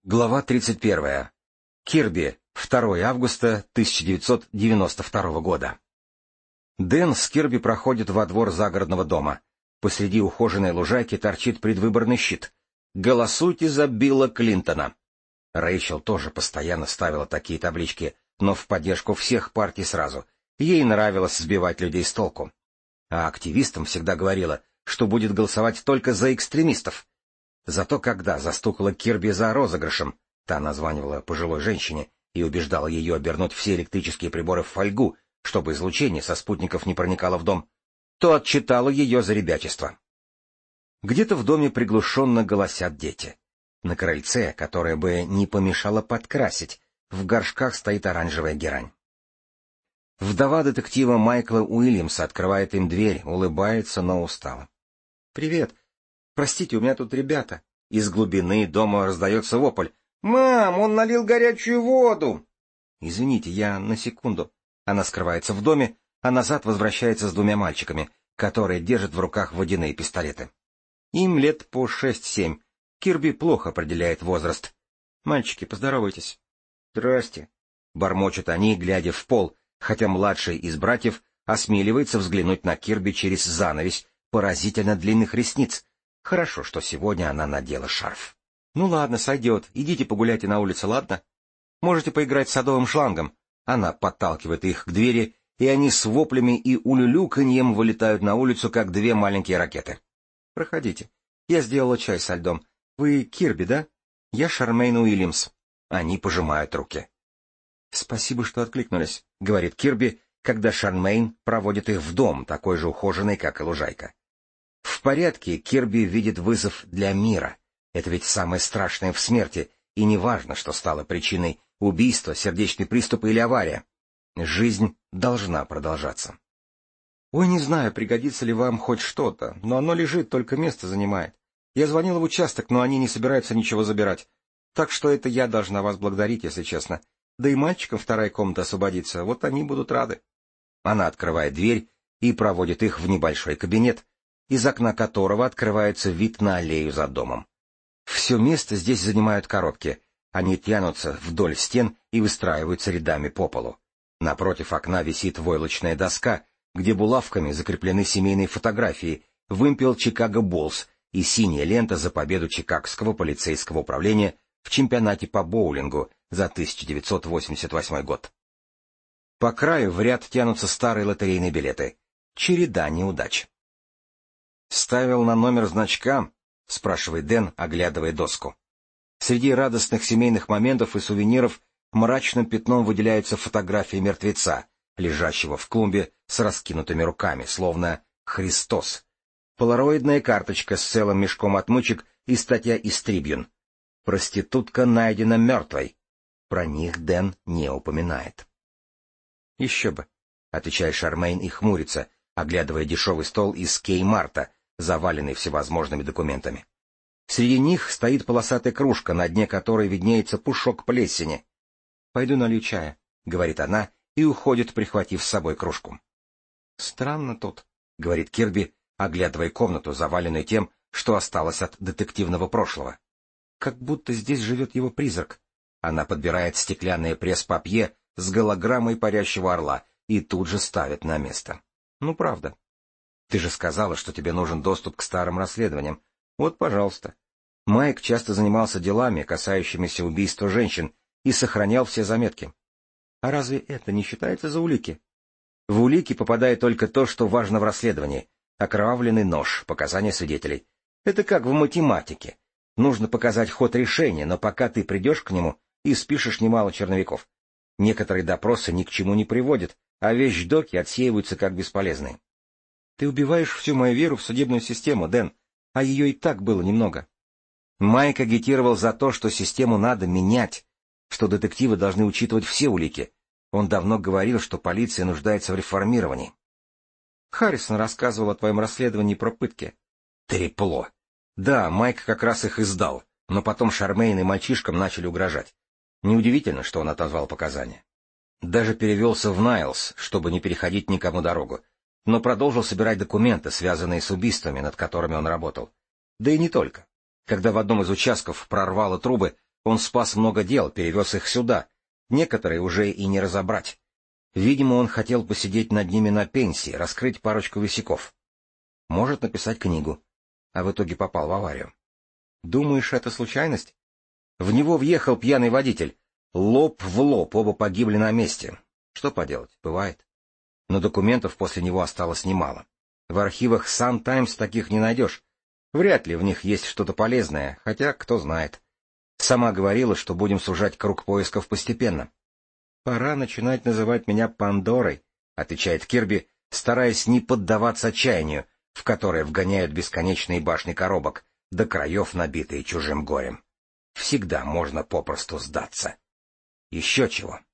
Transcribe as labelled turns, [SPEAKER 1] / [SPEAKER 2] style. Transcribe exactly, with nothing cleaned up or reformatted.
[SPEAKER 1] Глава тридцать первая. Кирби. второго августа тысяча девятьсот девяносто второго года. Дэн с Кирби проходит во двор загородного дома. Посреди ухоженной лужайки торчит предвыборный щит. «Голосуйте за Билла Клинтона». Рэйчел тоже постоянно ставила такие таблички, но в поддержку всех партий сразу. Ей нравилось сбивать людей с толку. А активистам всегда говорила, что будет голосовать только за экстремистов. Зато когда застукала Кирби за розыгрышем, та названивала пожилой женщине и убеждала ее обернуть все электрические приборы в фольгу, чтобы излучение со спутников не проникало в дом, то отчитала ее за ребячество. Где-то в доме приглушенно голосят дети. На крыльце, которое бы не помешало подкрасить, в горшках стоит оранжевая герань. Вдова детектива Майкла Уильямса открывает им дверь, улыбается, но устала. — Привет. Простите, у меня тут ребята. Из глубины дома раздается вопль. «Мам, он налил горячую воду!» «Извините, я на секунду». Она скрывается в доме, а назад возвращается с двумя мальчиками, которые держат в руках водяные пистолеты. Им лет по шесть-семь. Кирби плохо определяет возраст. «Мальчики, поздоровайтесь». «Здрасте», — бормочут они, глядя в пол, хотя младший из братьев осмеливается взглянуть на Кирби через занавесь поразительно длинных ресниц. Хорошо, что сегодня она надела шарф. — Ну ладно, сойдет. Идите погуляйте на улице, ладно? Можете поиграть с садовым шлангом. Она подталкивает их к двери, и они с воплями и улюлюканьем вылетают на улицу, как две маленькие ракеты. — Проходите. Я сделала чай со льдом. Вы Кирби, да? Я Шармейн Уильямс. Они пожимают руки. — Спасибо, что откликнулись, — говорит Кирби, когда Шармейн проводит их в дом, такой же ухоженный, как и лужайка. В порядке, Кирби видит вызов для мира. Это ведь самое страшное в смерти, и не важно, что стало причиной — убийства, сердечный приступ или авария. Жизнь должна продолжаться. Ой, не знаю, пригодится ли вам хоть что-то, но оно лежит, только место занимает. Я звонила в участок, но они не собираются ничего забирать. Так что это я должна вас благодарить, если честно. Да и мальчикам вторая комната освободится, вот они будут рады. Она открывает дверь и проводит их в небольшой кабинет, из окна которого открывается вид на аллею за домом. Все место здесь занимают коробки. Они тянутся вдоль стен и выстраиваются рядами по полу. Напротив окна висит войлочная доска, где булавками закреплены семейные фотографии, вымпел Чикаго Буллс и синяя лента за победу Чикагского полицейского управления в чемпионате по боулингу за тысяча девятьсот восемьдесят восьмой год. По краю в ряд тянутся старые лотерейные билеты. Череда неудач. «Ставил на номер значка?» — спрашивает Дэн, оглядывая доску. Среди радостных семейных моментов и сувениров мрачным пятном выделяется фотография мертвеца, лежащего в клумбе с раскинутыми руками, словно Христос. Полароидная карточка с целым мешком отмычек и статья из Трибьюн. Проститутка найдена мертвой. Про них Дэн не упоминает. «Еще бы», — отвечает Шармейн и хмурится, оглядывая дешевый стол из Кей-Марта, заваленный всевозможными документами. Среди них стоит полосатая кружка, на дне которой виднеется пушок плесени. «Пойду налью чая», — говорит она и уходит, прихватив с собой кружку. «Странно тут», — говорит Кирби, оглядывая комнату, заваленную тем, что осталось от детективного прошлого. «Как будто здесь живет его призрак». Она подбирает стеклянное пресс-папье с голограммой парящего орла и тут же ставит на место. «Ну, правда. Ты же сказала, что тебе нужен доступ к старым расследованиям. Вот, пожалуйста». Майк часто занимался делами, касающимися убийства женщин, и сохранял все заметки. А разве это не считается за улики? В улики попадает только то, что важно в расследовании. Окровавленный нож, показания свидетелей. Это как в математике. Нужно показать ход решения, но пока ты придешь к нему и спишешь немало черновиков. Некоторые допросы ни к чему не приводят, а вещдоки отсеиваются как бесполезные. Ты убиваешь всю мою веру в судебную систему, Дэн, а ее и так было немного. Майк агитировал за то, что систему надо менять, что детективы должны учитывать все улики. Он давно говорил, что полиция нуждается в реформировании. Харрисон рассказывал о твоем расследовании про пытки. Трепло. Да, Майк как раз их издал, но потом Шармейн и мальчишкам начали угрожать. Неудивительно, что он отозвал показания. Даже перевелся в Найлс, чтобы не переходить никому дорогу, но продолжил собирать документы, связанные с убийствами, над которыми он работал. Да и не только. Когда в одном из участков прорвало трубы, Он спас много дел, перевез их сюда. Некоторые уже и не разобрать. Видимо, он хотел посидеть над ними на пенсии, раскрыть парочку висяков. Может написать книгу. А в итоге попал в аварию. Думаешь, это случайность? В него въехал пьяный водитель. Лоб в лоб, оба погибли на месте. Что поделать, бывает. Но документов после него осталось немало. В архивах Sun Times таких не найдешь. Вряд ли в них есть что-то полезное, хотя кто знает. Сама говорила, что будем сужать круг поисков постепенно. «Пора начинать называть меня Пандорой», — отвечает Кирби, стараясь не поддаваться отчаянию, в которое вгоняют бесконечные башни коробок, до краев набитые чужим горем. Всегда можно попросту сдаться. Еще чего.